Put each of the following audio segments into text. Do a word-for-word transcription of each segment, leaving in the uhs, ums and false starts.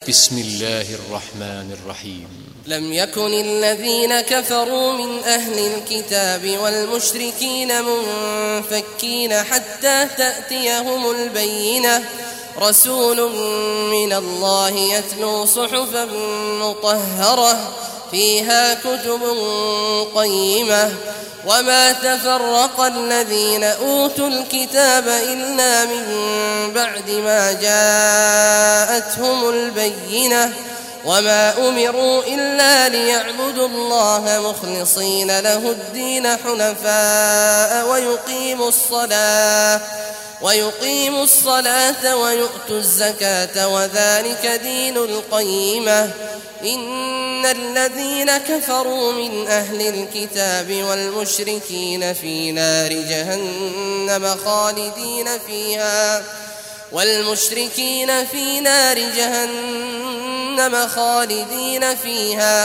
بسم الله الرحمن الرحيم. لم يكن الذين كفروا من أهل الكتاب والمشركين منفكين حتى تأتيهم البينة رسول من الله يتلو صحفا مطهرة فيها كتب قيمة وما تفرق الذين أوتوا الكتاب إلا من بعد ما جاءتهم البينة وما أمروا إلا ليعبدوا الله مخلصين له الدين حنفاء ويقيموا الصلاة ويقيموا الصلاة ويؤتوا الزكاة وذلك دين القيمة. إن الذين كفروا من أهل الكتاب والمشركين في نار جهنم خالدين فيها والمشركين في نار جهنم خالدين فيها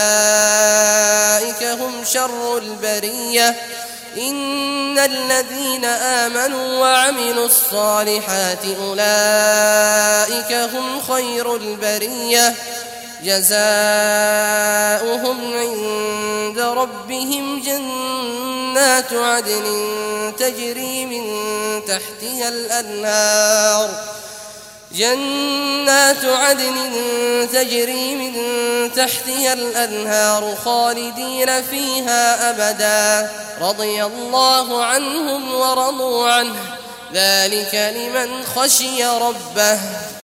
أولئك هم شر البرية. إن الذين آمنوا وعملوا الصالحات أولئك هم خير البرية جزاؤهم عند ربهم جنات عدن تجري من تحتها الأنهار جنات عدن تجري من تحتها الأنهار خالدين فيها أبدا رضي الله عنهم ورضوا عنه ذلك لمن خشي ربه.